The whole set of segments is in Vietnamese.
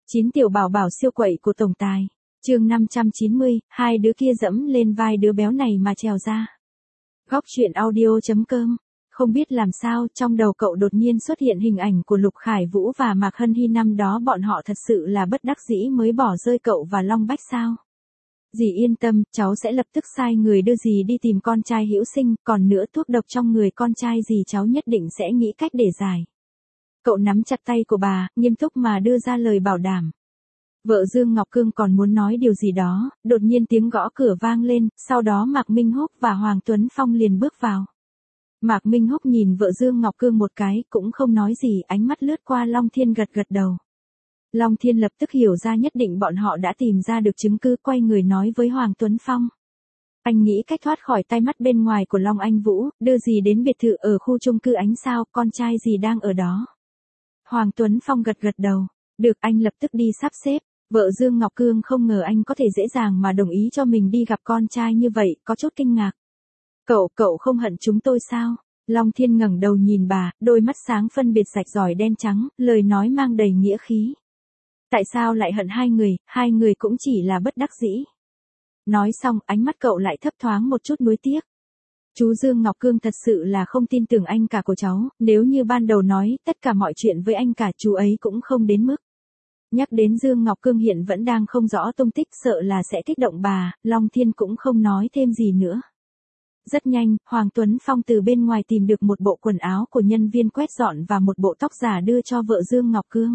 9 tiểu bảo bảo siêu quậy của tổng tài. Chương 590, hai đứa kia dẫm lên vai đứa béo này mà trèo ra. Góc truyện audio.com. Không biết làm sao, trong đầu cậu đột nhiên xuất hiện hình ảnh của Lục Khải Vũ và Mạc Hân Hy, năm đó bọn họ thật sự là bất đắc dĩ mới bỏ rơi cậu và Long Bách sao? Dì yên tâm, cháu sẽ lập tức sai người đưa dì đi tìm con trai hữu sinh, còn nữa thuốc độc trong người con trai dì cháu nhất định sẽ nghĩ cách để giải. Cậu nắm chặt tay của bà, nghiêm túc mà đưa ra lời bảo đảm. Vợ Dương Ngọc Cương còn muốn nói điều gì đó, đột nhiên tiếng gõ cửa vang lên, sau đó Mạc Minh Húc và Hoàng Tuấn Phong liền bước vào. Mạc Minh Húc nhìn vợ Dương Ngọc Cương một cái, cũng không nói gì, ánh mắt lướt qua Long Thiên gật gật đầu. Long Thiên lập tức hiểu ra nhất định bọn họ đã tìm ra được chứng cứ, quay người nói với Hoàng Tuấn Phong. Anh nghĩ cách thoát khỏi tay mắt bên ngoài của Long Anh Vũ, đưa dì đến biệt thự ở khu chung cư Ánh Sao, con trai dì đang ở đó. Hoàng Tuấn Phong gật gật đầu. Được, anh lập tức đi sắp xếp. Vợ Dương Ngọc Cương không ngờ anh có thể dễ dàng mà đồng ý cho mình đi gặp con trai như vậy, có chút kinh ngạc. Cậu không hận chúng tôi sao? Long Thiên ngẩng đầu nhìn bà, đôi mắt sáng phân biệt rạch ròi đen trắng, lời nói mang đầy nghĩa khí. Tại sao lại hận hai người cũng chỉ là bất đắc dĩ. Nói xong, ánh mắt cậu lại thấp thoáng một chút nuối tiếc. Chú Dương Ngọc Cương thật sự là không tin tưởng anh cả của cháu, nếu như ban đầu nói tất cả mọi chuyện với anh cả chú ấy cũng không đến mức. Nhắc đến Dương Ngọc Cương hiện vẫn đang không rõ tung tích, sợ là sẽ kích động bà, Long Thiên cũng không nói thêm gì nữa. Rất nhanh, Hoàng Tuấn Phong từ bên ngoài tìm được một bộ quần áo của nhân viên quét dọn và một bộ tóc giả đưa cho vợ Dương Ngọc Cương.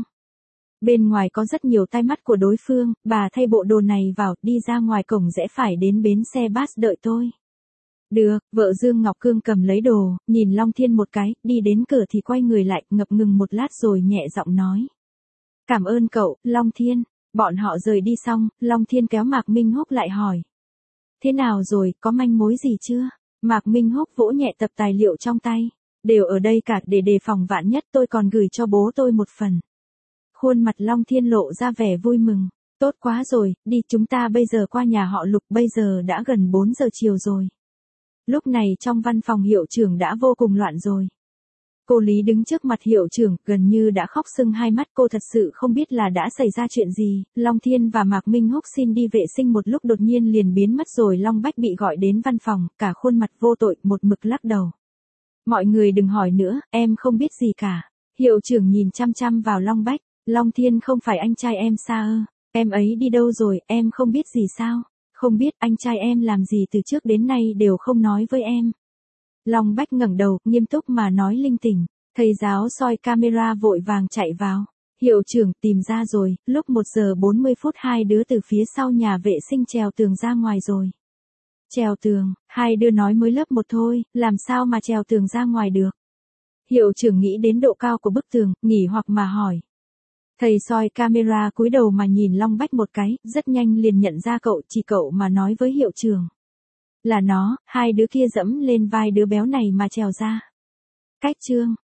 Bên ngoài có rất nhiều tai mắt của đối phương, bà thay bộ đồ này vào, đi ra ngoài cổng rẽ phải đến bến xe bus đợi tôi. Được, vợ Dương Ngọc Cương cầm lấy đồ, nhìn Long Thiên một cái, đi đến cửa thì quay người lại, ngập ngừng một lát rồi nhẹ giọng nói. Cảm ơn cậu, Long Thiên. Bọn họ rời đi xong, Long Thiên kéo Mạc Minh Húc lại hỏi. Thế nào rồi, có manh mối gì chưa? Mạc Minh Húc vỗ nhẹ tập tài liệu trong tay. Đều ở đây cả, để đề phòng vạn nhất, tôi còn gửi cho bố tôi một phần. Khuôn mặt Long Thiên lộ ra vẻ vui mừng. Tốt quá rồi, đi, chúng ta bây giờ qua nhà họ Lục, bây giờ đã gần 4 giờ chiều rồi. Lúc này trong văn phòng hiệu trưởng đã vô cùng loạn rồi. Cô Lý đứng trước mặt hiệu trưởng, gần như đã khóc sưng hai mắt, cô thật sự không biết là đã xảy ra chuyện gì. Long Thiên và Mạc Minh Húc xin đi vệ sinh một lúc đột nhiên liền biến mất rồi. Long Bách bị gọi đến văn phòng, cả khuôn mặt vô tội, một mực lắc đầu. Mọi người đừng hỏi nữa, em không biết gì cả. Hiệu trưởng nhìn chăm chăm vào Long Bách. Long Thiên không phải anh trai em sao ư? Em ấy đi đâu rồi, em không biết gì sao? Không biết, anh trai em làm gì từ trước đến nay đều không nói với em. Long Bách ngẩng đầu, nghiêm túc mà nói linh tinh. Thầy giáo soi camera vội vàng chạy vào. Hiệu trưởng tìm ra rồi, lúc 1 giờ 40 phút hai đứa từ phía sau nhà vệ sinh trèo tường ra ngoài rồi. Trèo tường, hai đứa nói mới lớp 1 thôi, làm sao mà trèo tường ra ngoài được. Hiệu trưởng nghĩ đến độ cao của bức tường, nghỉ hoặc mà hỏi. Thầy soi camera cúi đầu mà nhìn Long Bách một cái, rất nhanh liền nhận ra cậu, chỉ cậu mà nói với hiệu trưởng. Là nó, hai đứa kia dẫm lên vai đứa béo này mà trèo ra. Cách chương